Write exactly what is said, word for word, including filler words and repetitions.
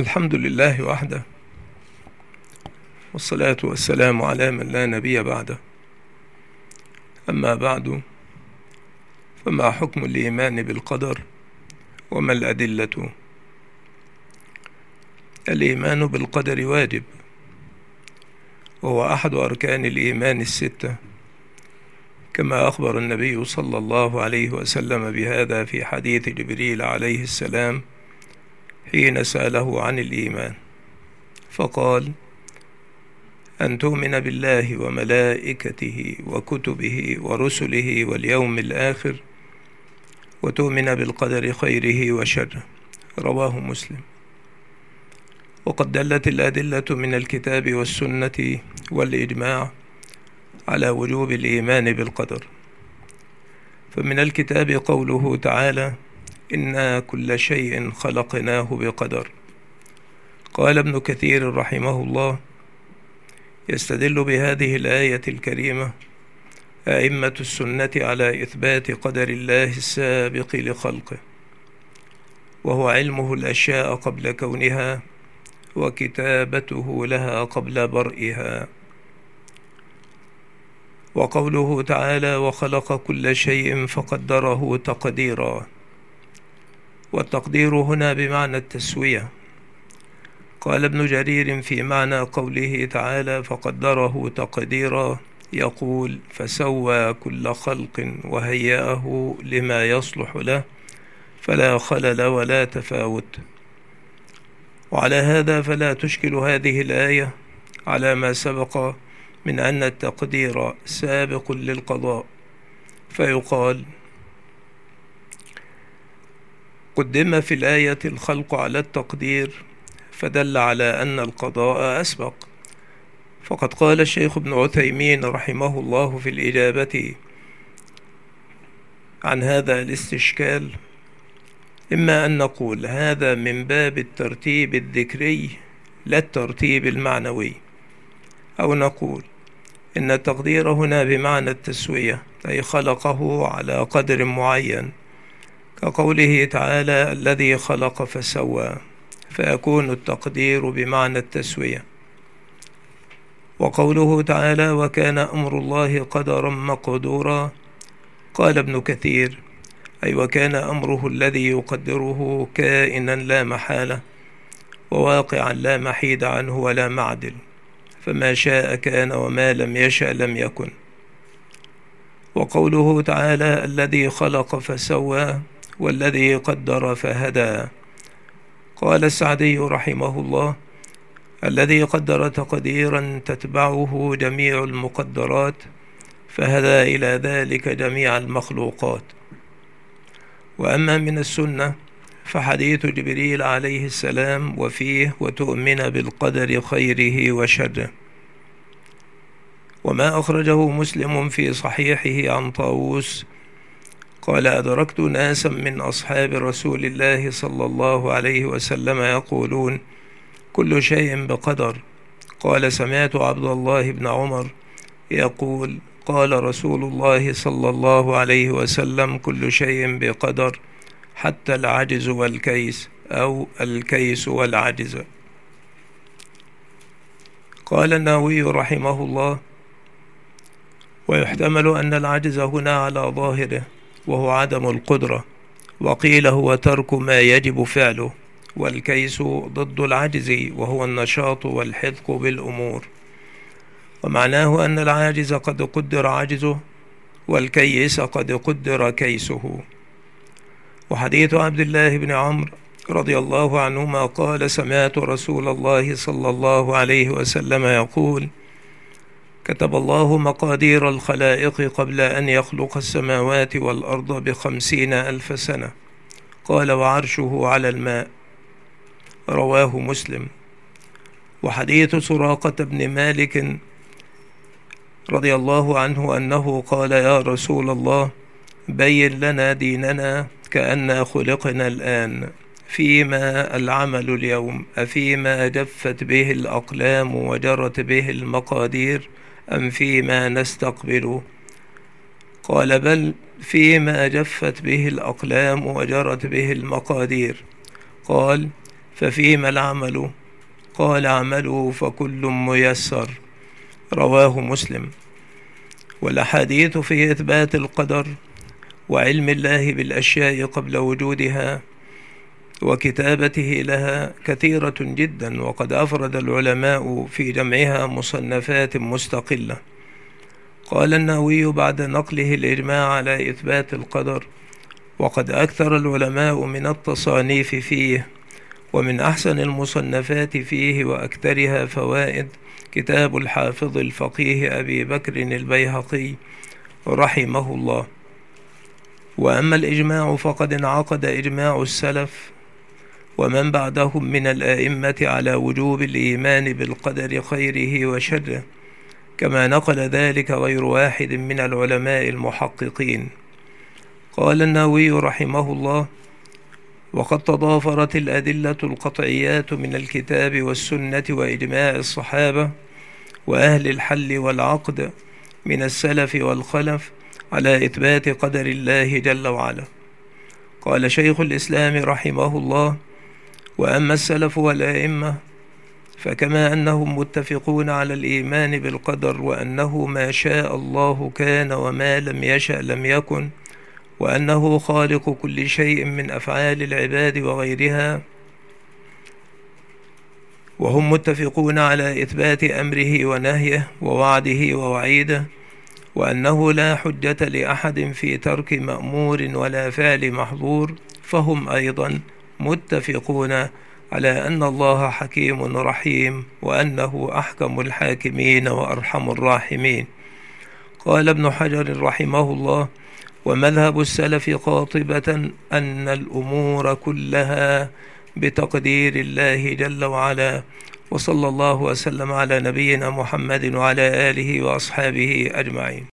الحمد لله وحده، والصلاة والسلام على من لا نبي بعده. أما بعد، فما حكم الإيمان بالقدر وما الأدلة؟ الإيمان بالقدر واجب، وهو أحد أركان الإيمان الستة، كما أخبر النبي صلى الله عليه وسلم بهذا في حديث جبريل عليه السلام حين سأله عن الإيمان، فقال: أن تؤمن بالله وملائكته وكتبه ورسله واليوم الآخر، وتؤمن بالقدر خيره وشره. رواه مسلم. وقد دلت الأدلة من الكتاب والسنة والإجماع على وجوب الإيمان بالقدر. فمن الكتاب قوله تعالى: إنا كل شيء خلقناه بقدر. قال ابن كثير رحمه الله: يستدل بهذه الآية الكريمة أئمة السنة على إثبات قدر الله السابق لخلقه، وهو علمه الأشياء قبل كونها، وكتابته لها قبل برئها. وقوله تعالى: وخلق كل شيء فقدره تقديرا. والتقدير هنا بمعنى التسوية. قال ابن جرير في معنى قوله تعالى: فقدره تقديرا، يقول: فسوى كل خلق وهيأه لما يصلح له، فلا خلل ولا تفاوت. وعلى هذا فلا تشكل هذه الآية على ما سبق من أن التقدير سابق للقضاء، فيقال: قدم في الآية الخلق على التقدير، فدل على أن القضاء أسبق. فقد قال الشيخ ابن عثيمين رحمه الله في الإجابة عن هذا الاستشكال: إما أن نقول هذا من باب الترتيب الذكري لا الترتيب المعنوي، أو نقول إن التقدير هنا بمعنى التسوية، أي خلقه على قدر معين، كقوله تعالى: الذي خلق فسوى، فيكون التقدير بمعنى التسوية. وقوله تعالى: وكان أمر الله قدرا مقدورا، قال ابن كثير: أي وكان أمره الذي يقدره كائنا لا محالة، وواقعا لا محيد عنه ولا معدل، فما شاء كان وما لم يشأ لم يكن. وقوله تعالى: الذي خلق فسوى، والذي قدر فهدى، قال السعدي رحمه الله: الذي قدر تقديرا تتبعه جميع المقدرات، فهدى إلى ذلك جميع المخلوقات. وأما من السنة فحديث جبريل عليه السلام وفيه: وتؤمن بالقدر خيره وشره. وما أخرجه مسلم في صحيحه عن طاووس قال: أدركت ناسا من أصحاب رسول الله صلى الله عليه وسلم يقولون: كل شيء بقدر. قال: سمعت عبد الله بن عمر يقول: قال رسول الله صلى الله عليه وسلم: كل شيء بقدر، حتى العجز والكيس، أو الكيس والعجز. قال النووي رحمه الله: ويحتمل أن العجز هنا على ظاهره، وهو عدم القدرة، وقيل هو ترك ما يجب فعله. والكيس ضد العجز، وهو النشاط والحذق بالأمور. ومعناه أن العاجز قد قدر عجزه، والكيس قد قدر كيسه. وحديث عبد الله بن عمرو رضي الله عنهما قال: سمعت رسول الله صلى الله عليه وسلم يقول: كتب الله مقادير الخلائق قبل أن يخلق السماوات والأرض بخمسين ألف سنة. قال: وعرشه على الماء. رواه مسلم. وحديث سراقة بن مالك رضي الله عنه أنه قال: يا رسول الله، بين لنا ديننا كأننا خلقنا الآن، فيما العمل اليوم، أفيما جفت به الأقلام وجرت به المقادير، أم فيما نستقبل؟ قال: بل فيما جفت به الأقلام وجرت به المقادير. قال: ففيما العمل؟ قال اعملوا فكل ميسر، رواه مسلم. والأحاديث في إثبات القدر وعلم الله بالأشياء قبل وجودها وكتابته لها كثيرة جدا، وقد أفرد العلماء في جمعها مصنفات مستقلة. قال النووي بعد نقله الإجماع على إثبات القدر: وقد أكثر العلماء من التصانيف فيه، ومن أحسن المصنفات فيه وأكثرها فوائد كتاب الحافظ الفقيه أبي بكر البيهقي رحمه الله. وأما الإجماع فقد انعقد إجماع السلف ومن بعدهم من الآئمة على وجوب الإيمان بالقدر خيره وشره، كما نقل ذلك غير واحد من العلماء المحققين. قال النووي رحمه الله: وقد تضافرت الأدلة القطعيات من الكتاب والسنة وإجماع الصحابة وأهل الحل والعقد من السلف والخلف على إثبات قدر الله جل وعلا. قال شيخ الإسلام رحمه الله: وأما السلف والآئمة فكما أنهم متفقون على الإيمان بالقدر، وأنه ما شاء الله كان وما لم يشأ لم يكن، وأنه خالق كل شيء من أفعال العباد وغيرها، وهم متفقون على إثبات أمره ونهيه ووعده ووعيده، وأنه لا حجة لأحد في ترك مأمور ولا فعل محظور، فهم أيضا متفقون على أن الله حكيم رحيم، وأنه أحكم الحاكمين وأرحم الراحمين. قال ابن حجر رحمه الله: ومذهب السلف قاطبة أن الأمور كلها بتقدير الله جل وعلا. وصلى الله وسلم على نبينا محمد وعلى آله وأصحابه أجمعين.